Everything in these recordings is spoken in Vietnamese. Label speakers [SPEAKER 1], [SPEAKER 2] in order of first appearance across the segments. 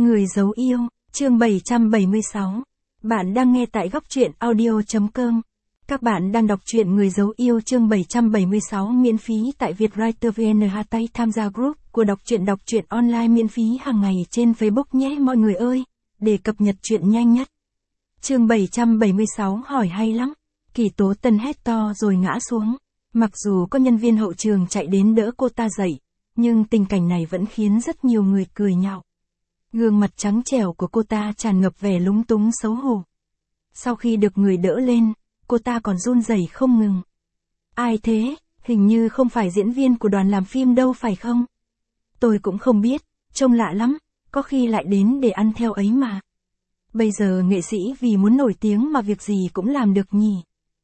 [SPEAKER 1] Người giấu yêu, chương 776. Bạn đang nghe tại góc truyện audio.com. Các bạn đang đọc truyện Người giấu yêu chương 776 miễn phí tại Vietwriter VN. Tay tham gia group của đọc truyện online miễn phí hàng ngày trên Facebook nhé mọi người ơi, để cập nhật truyện nhanh nhất. Chương 776 hỏi hay lắm. Kỳ Tố Tần hét to rồi ngã xuống. Mặc dù có nhân viên hậu trường chạy đến đỡ cô ta dậy, nhưng tình cảnh này vẫn khiến rất nhiều người cười nhạo. Gương mặt trắng trẻo của cô ta tràn ngập vẻ lúng túng xấu hổ. Sau khi được người đỡ lên, cô ta còn run rẩy không ngừng. Ai thế, hình như không phải diễn viên của đoàn làm phim đâu phải không? Tôi cũng không biết, trông lạ lắm, có khi lại đến để ăn theo ấy mà. Bây giờ nghệ sĩ vì muốn nổi tiếng mà việc gì cũng làm được nhỉ.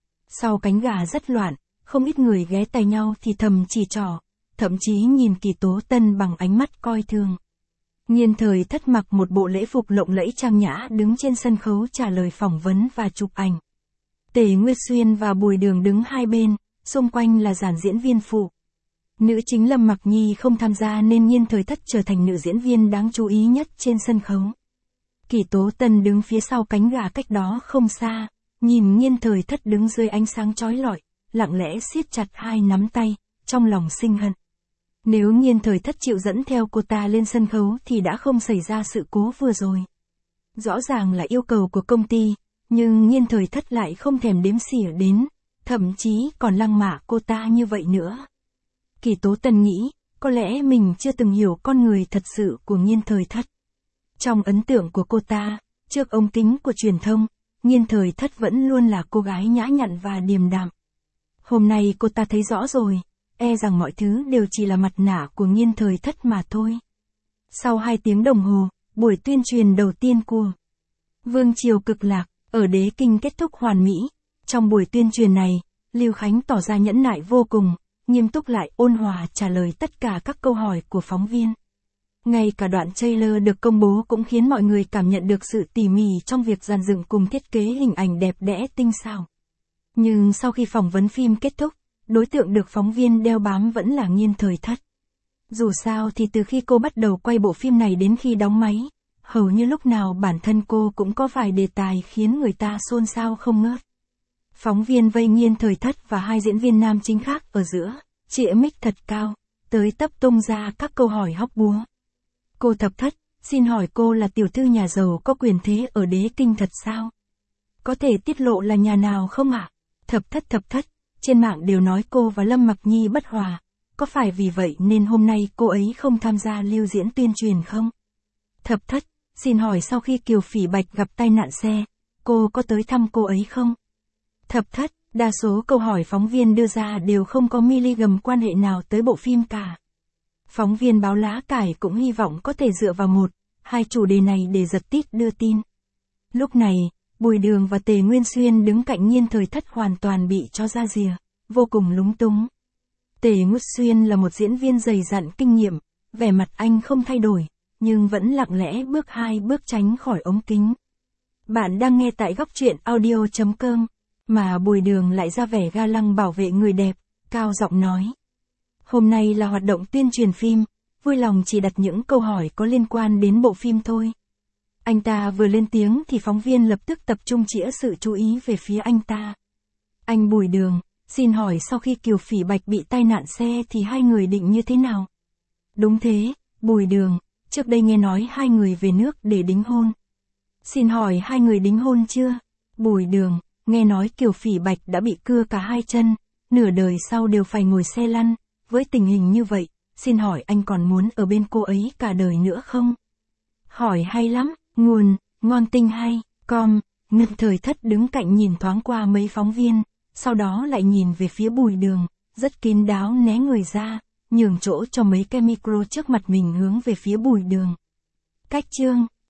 [SPEAKER 1] Sau cánh gà rất loạn, không ít người ghé tay nhau thì thầm chỉ trỏ, thậm chí nhìn Kỳ Tố Tần bằng ánh mắt coi thường. Nhiên Thời Thất mặc một bộ lễ phục lộng lẫy trang nhã đứng trên sân khấu trả lời phỏng vấn và chụp ảnh. Tề Nguyệt Xuyên và Bùi Đường đứng hai bên, xung quanh là dàn diễn viên phụ. Nữ chính Lâm Mặc Nhi không tham gia nên Nhiên Thời Thất trở thành nữ diễn viên đáng chú ý nhất trên sân khấu. Kỳ Tố Tần đứng phía sau cánh gà cách đó không xa, nhìn Nhiên Thời Thất đứng dưới ánh sáng chói lọi, lặng lẽ siết chặt hai nắm tay, trong lòng sinh hận. Nếu Nhiên Thời Thất chịu dẫn theo cô ta lên sân khấu thì đã không xảy ra sự cố vừa rồi. Rõ ràng là yêu cầu của công ty, nhưng Nhiên Thời Thất lại không thèm đếm xỉa đến, thậm chí còn lăng mạ cô ta như vậy nữa. Kỳ Tố Tần nghĩ, có lẽ mình chưa từng hiểu con người thật sự của Nhiên Thời Thất. Trong ấn tượng của cô ta, trước ống kính của truyền thông, Nhiên Thời Thất vẫn luôn là cô gái nhã nhặn và điềm đạm. Hôm nay cô ta thấy rõ rồi, e rằng mọi thứ đều chỉ là mặt nạ của Nhiên Thời Thất mà thôi. Sau 2 tiếng đồng hồ, buổi tuyên truyền đầu tiên của Vương Triều Cực Lạc ở Đế Kinh kết thúc hoàn mỹ. Trong buổi tuyên truyền này, Lưu Khánh tỏ ra nhẫn nại vô cùng, nghiêm túc lại ôn hòa trả lời tất cả các câu hỏi của phóng viên. Ngay cả đoạn trailer được công bố cũng khiến mọi người cảm nhận được sự tỉ mỉ trong việc dàn dựng cùng thiết kế hình ảnh đẹp đẽ tinh xảo. Nhưng sau khi phỏng vấn phim kết thúc, đối tượng được phóng viên đeo bám vẫn là Nhiên Thời Thất. Dù sao thì từ khi cô bắt đầu quay bộ phim này đến khi đóng máy, hầu như lúc nào bản thân cô cũng có vài đề tài khiến người ta xôn xao không ngớt. Phóng viên vây Nhiên Thời Thất và 2 diễn viên nam chính khác ở giữa, chĩa mic thật cao, tới tấp tung ra các câu hỏi hóc búa. Cô Thập Thất, xin hỏi cô là tiểu thư nhà giàu có quyền thế ở Đế Kinh thật sao? Có thể tiết lộ là nhà nào không ạ? Thập Thất, trên mạng đều nói cô và Lâm Mặc Nhi bất hòa, có phải vì vậy nên hôm nay cô ấy không tham gia lưu diễn tuyên truyền không? Thập Thất, xin hỏi sau khi Kiều Phỉ Bạch gặp tai nạn xe, cô có tới thăm cô ấy không? Thập Thất, đa số câu hỏi phóng viên đưa ra đều không có miligam quan hệ nào tới bộ phim cả. Phóng viên báo Lá Cải cũng hy vọng có thể dựa vào 1-2 chủ đề này để giật tít đưa tin. Lúc này, Bùi Đường và Tề Nguyên Xuyên đứng cạnh Nhiên Thời Thất hoàn toàn bị cho ra rìa, vô cùng lúng túng. Tề Nguyên Xuyên là một diễn viên dày dặn kinh nghiệm, vẻ mặt anh không thay đổi, nhưng vẫn lặng lẽ bước 2 bước tránh khỏi ống kính. Bạn đang nghe tại góc truyện audio.com, mà Bùi Đường lại ra vẻ ga lăng bảo vệ người đẹp, cao giọng nói. Hôm nay là hoạt động tuyên truyền phim, vui lòng chỉ đặt những câu hỏi có liên quan đến bộ phim thôi. Anh ta vừa lên tiếng thì phóng viên lập tức tập trung chĩa sự chú ý về phía anh ta. Anh Bùi Đường, xin hỏi sau khi Kiều Phỉ Bạch bị tai nạn xe thì 2 người định như thế nào? Đúng thế, Bùi Đường, trước đây nghe nói 2 người về nước để đính hôn. Xin hỏi 2 người đính hôn chưa? Bùi Đường, nghe nói Kiều Phỉ Bạch đã bị cưa cả 2 chân, nửa đời sau đều phải ngồi xe lăn, với tình hình như vậy, xin hỏi anh còn muốn ở bên cô ấy cả đời nữa không? Hỏi hay lắm. Nguồn, ngon tinh hay, com. Nhiên Thời Thất đứng cạnh nhìn thoáng qua mấy phóng viên, sau đó lại nhìn về phía Bùi Đường, rất kín đáo né người ra, nhường chỗ cho mấy cái micro trước mặt mình hướng về phía Bùi Đường. Cách chương